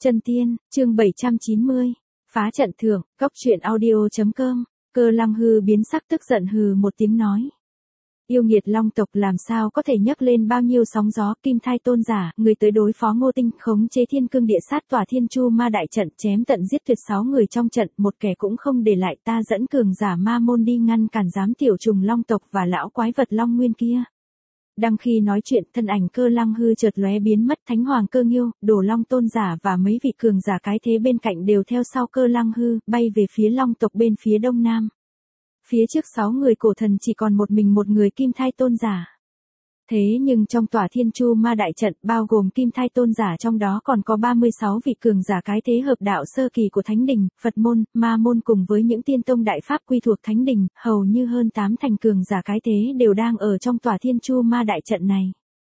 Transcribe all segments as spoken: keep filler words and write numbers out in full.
Chân tiên, chương bảy trăm chín mươi. Phá trận thưởng, cốc truyện audio.com. Cơ Lăng Hư biến sắc tức giận hừ một tiếng nói. Yêu nghiệt long tộc làm sao có thể nhấc lên bao nhiêu sóng gió, Kim Thai tôn giả, người tới đối phó Ngô Tinh, khống chế thiên cương địa sát tỏa thiên chu ma đại trận, chém tận giết tuyệt sáu người trong trận, một kẻ cũng không để lại, ta dẫn cường giả ma môn đi ngăn cản giám tiểu trùng long tộc và lão quái vật long nguyên kia. Đang khi nói chuyện, thân ảnh Cơ Lăng Hư chợt lóe biến mất, Thánh Hoàng Cơ Nghiêu, Đồ Long tôn giả và mấy vị cường giả cái thế bên cạnh đều theo sau Cơ Lăng Hư, bay về phía long tộc bên phía đông nam. Phía trước sáu người cổ thần chỉ còn một mình một người Kim Thai tôn giả. Thế nhưng trong tỏa thiên chu ma đại trận, bao gồm Kim Thai tôn giả, trong đó còn có ba mươi sáu vị cường giả cái thế hợp đạo sơ kỳ của Thánh Đình, Phật môn, Ma môn cùng với những tiên tông đại pháp quy thuộc Thánh Đình, hầu như hơn tám thành cường giả cái thế đều đang ở trong tỏa thiên chu ma đại trận này.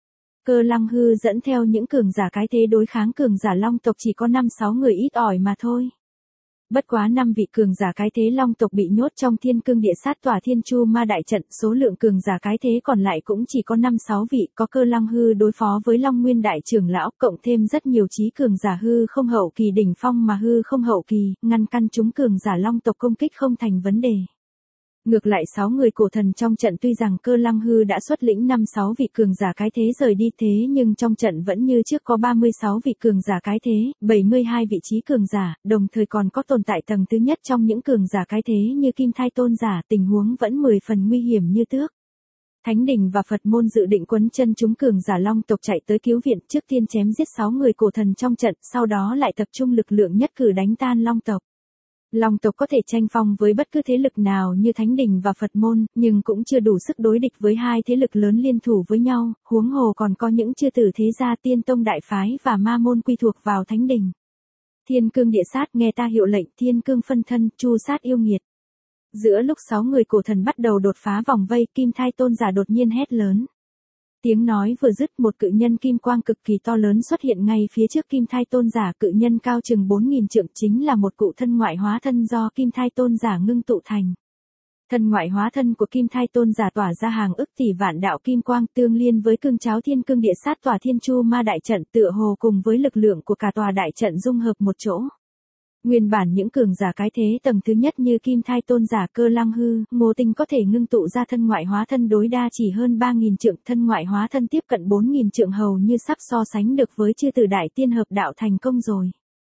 Cơ Lăng Hư dẫn theo những cường giả cái thế đối kháng cường giả long tộc chỉ có năm sáu người ít ỏi mà thôi. Bất quá năm vị cường giả cái thế long tộc bị nhốt trong thiên cương địa sát tỏa thiên chu ma đại trận, số lượng cường giả cái thế còn lại cũng chỉ có năm sáu vị, có Cơ Lăng Hư đối phó với Long Nguyên đại trưởng lão, cộng thêm rất nhiều trí cường giả hư không hậu kỳ đỉnh phong mà hư không hậu kỳ, ngăn căn chúng cường giả long tộc công kích không thành vấn đề. Ngược lại sáu người cổ thần trong trận, tuy rằng Cơ Lăng Hư đã xuất lĩnh năm sáu vị cường giả cái thế rời đi, thế nhưng trong trận vẫn như trước có ba mươi sáu vị cường giả cái thế, bảy mươi hai vị trí cường giả, đồng thời còn có tồn tại tầng thứ nhất trong những cường giả cái thế như Kim Thai tôn giả, tình huống vẫn mười phần nguy hiểm như trước. Thánh Đình và Phật môn dự định quấn chân chúng cường giả long tộc chạy tới cứu viện, trước tiên chém giết sáu người cổ thần trong trận, sau đó lại tập trung lực lượng nhất cử đánh tan long tộc. Long tộc có thể tranh phong với bất cứ thế lực nào như Thánh Đình và Phật môn, nhưng cũng chưa đủ sức đối địch với hai thế lực lớn liên thủ với nhau, huống hồ còn có những chư tử thế gia tiên tông đại phái và ma môn quy thuộc vào Thánh Đình. Thiên cương địa sát, nghe ta hiệu lệnh, thiên cương phân thân, chu sát yêu nghiệt. Giữa lúc sáu người cổ thần bắt đầu đột phá vòng vây, Kim Thai tôn giả đột nhiên hét lớn. Tiếng nói vừa dứt, một cự nhân kim quang cực kỳ to lớn xuất hiện ngay phía trước Kim Thai tôn giả, cự nhân cao chừng bốn nghìn trượng, chính là một cụ thân ngoại hóa thân do Kim Thai tôn giả ngưng tụ thành. Thân ngoại hóa thân của Kim Thai tôn giả tỏa ra hàng ức tỷ vạn đạo kim quang, tương liên với cương cháo thiên cương địa sát tỏa thiên chu ma đại trận, tựa hồ cùng với lực lượng của cả tòa đại trận dung hợp một chỗ. Nguyên bản những cường giả cái thế tầng thứ nhất như Kim Thai tôn giả, Cơ Lăng Hư, Ngô Tinh có thể ngưng tụ ra thân ngoại hóa thân đối đa chỉ hơn ba nghìn trượng, thân ngoại hóa thân tiếp cận bốn nghìn trượng, hầu như sắp so sánh được với chư tử đại tiên hợp đạo thành công rồi.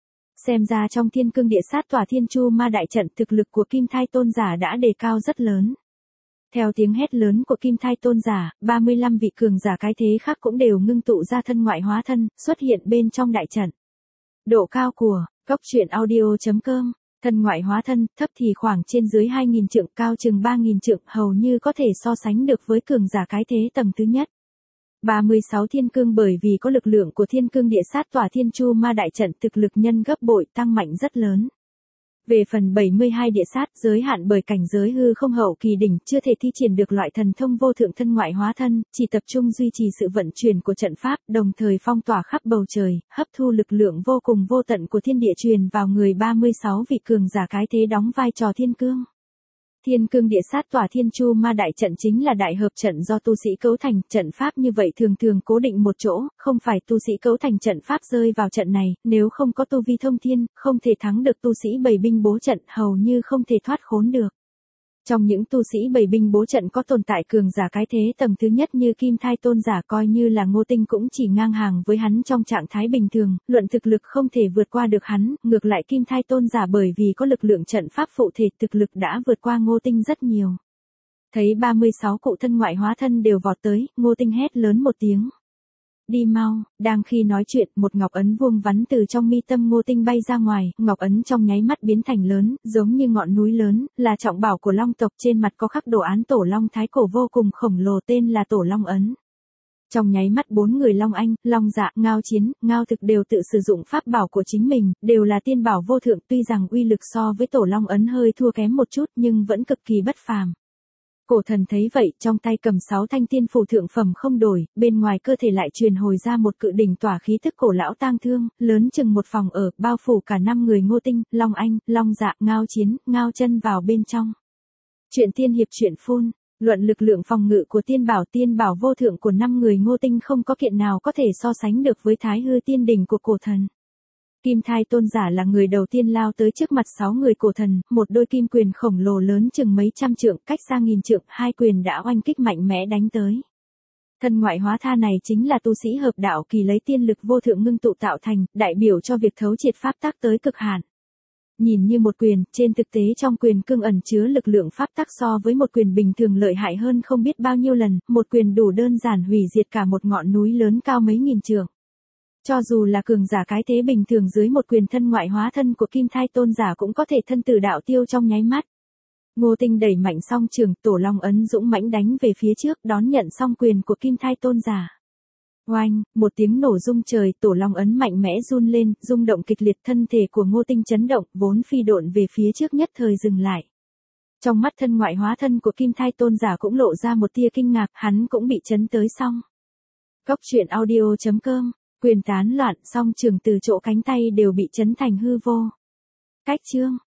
Xem ra trong thiên cương địa sát tỏa thiên chu ma đại trận, thực lực của Kim Thai tôn giả đã đề cao rất lớn. Theo tiếng hét lớn của Kim Thai tôn giả, ba mươi lăm vị cường giả cái thế khác cũng đều ngưng tụ ra thân ngoại hóa thân, xuất hiện bên trong đại trận. Độ cao của cốc truyện audio.com. Thân ngoại hóa thân, thấp thì khoảng trên dưới hai nghìn trượng, cao chừng ba nghìn trượng, hầu như có thể so sánh được với cường giả cái thế tầng thứ nhất. ba mươi sáu thiên cương, bởi vì có lực lượng của thiên cương địa sát tỏa thiên chu ma đại trận, thực lực nhân gấp bội, tăng mạnh rất lớn. Về phần bảy mươi hai địa sát, giới hạn bởi cảnh giới hư không hậu kỳ đỉnh, chưa thể thi triển được loại thần thông vô thượng thân ngoại hóa thân, chỉ tập trung duy trì sự vận chuyển của trận pháp, đồng thời phong tỏa khắp bầu trời, hấp thu lực lượng vô cùng vô tận của thiên địa truyền vào người ba mươi sáu vị cường giả cái thế đóng vai trò thiên cương. Thiên cương địa sát tỏa thiên chu ma đại trận chính là đại hợp trận do tu sĩ cấu thành, trận pháp như vậy thường thường cố định một chỗ, không phải tu sĩ cấu thành trận pháp rơi vào trận này, nếu không có tu vi thông thiên, không thể thắng được tu sĩ bày binh bố trận, hầu như không thể thoát khốn được. Trong những tu sĩ bày binh bố trận có tồn tại cường giả cái thế tầng thứ nhất như Kim Thai tôn giả, coi như là Ngô Tinh cũng chỉ ngang hàng với hắn trong trạng thái bình thường, luận thực lực không thể vượt qua được hắn, ngược lại Kim Thai tôn giả bởi vì có lực lượng trận pháp phụ thể, thực lực đã vượt qua Ngô Tinh rất nhiều. Thấy ba mươi sáu cụ thân ngoại hóa thân đều vọt tới, Ngô Tinh hét lớn một tiếng. Đi mau, đang khi nói chuyện, một ngọc ấn vuông vắn từ trong mi tâm Ngô Tinh bay ra ngoài, ngọc ấn trong nháy mắt biến thành lớn, giống như ngọn núi lớn, là trọng bảo của long tộc, trên mặt có khắc đồ án tổ long thái cổ vô cùng khổng lồ tên là Tổ Long Ấn. Trong nháy mắt bốn người Long Anh, Long Dạ, Ngao Chiến, Ngao Thực đều tự sử dụng pháp bảo của chính mình, đều là tiên bảo vô thượng, tuy rằng uy lực so với Tổ Long Ấn hơi thua kém một chút nhưng vẫn cực kỳ bất phàm. Cổ thần thấy vậy, trong tay cầm sáu thanh tiên phù thượng phẩm không đổi, bên ngoài cơ thể lại truyền hồi ra một cự đỉnh tỏa khí tức cổ lão tang thương, lớn chừng một phòng ở, bao phủ cả năm người Ngô Tinh, Long Anh, Long Dạ, Ngao Chiến, Ngao Chân vào bên trong. Chuyện tiên hiệp truyện phun, luận lực lượng phòng ngự của tiên bảo tiên bảo vô thượng của năm người Ngô Tinh không có kiện nào có thể so sánh được với Thái Hư Tiên Đỉnh của cổ thần. Kim thai tôn giả là người đầu tiên lao tới trước mặt sáu người cổ thần, một đôi kim quyền khổng lồ lớn chừng mấy trăm trượng, cách xa nghìn trượng, hai quyền đã oanh kích mạnh mẽ đánh tới. Thân ngoại hóa tha này chính là tu sĩ hợp đạo kỳ lấy tiên lực vô thượng ngưng tụ tạo thành, đại biểu cho việc thấu triệt pháp tắc tới cực hạn. Nhìn như một quyền, trên thực tế trong quyền cương ẩn chứa lực lượng pháp tắc so với một quyền bình thường lợi hại hơn không biết bao nhiêu lần, một quyền đủ đơn giản hủy diệt cả một ngọn núi lớn cao mấy nghìn trượng. Cho dù là cường giả cái thế bình thường dưới một quyền thân ngoại hóa thân của kim thai tôn giả cũng có thể thân tử đạo tiêu trong nháy mắt. Ngô Tinh đẩy mạnh song trường, tổ long ấn dũng mãnh đánh về phía trước, đón nhận song quyền của kim thai tôn giả. Oanh, một tiếng nổ rung trời, tổ long ấn mạnh mẽ run lên, rung động kịch liệt, thân thể của Ngô Tinh chấn động, vốn phi độn về phía trước nhất thời dừng lại. Trong mắt thân ngoại hóa thân của kim thai tôn giả cũng lộ ra một tia kinh ngạc, hắn cũng bị chấn tới xong. Cốc truyện audio chấm com, quyền tán loạn, song trường từ chỗ cánh tay đều bị chấn thành hư vô. Cách chương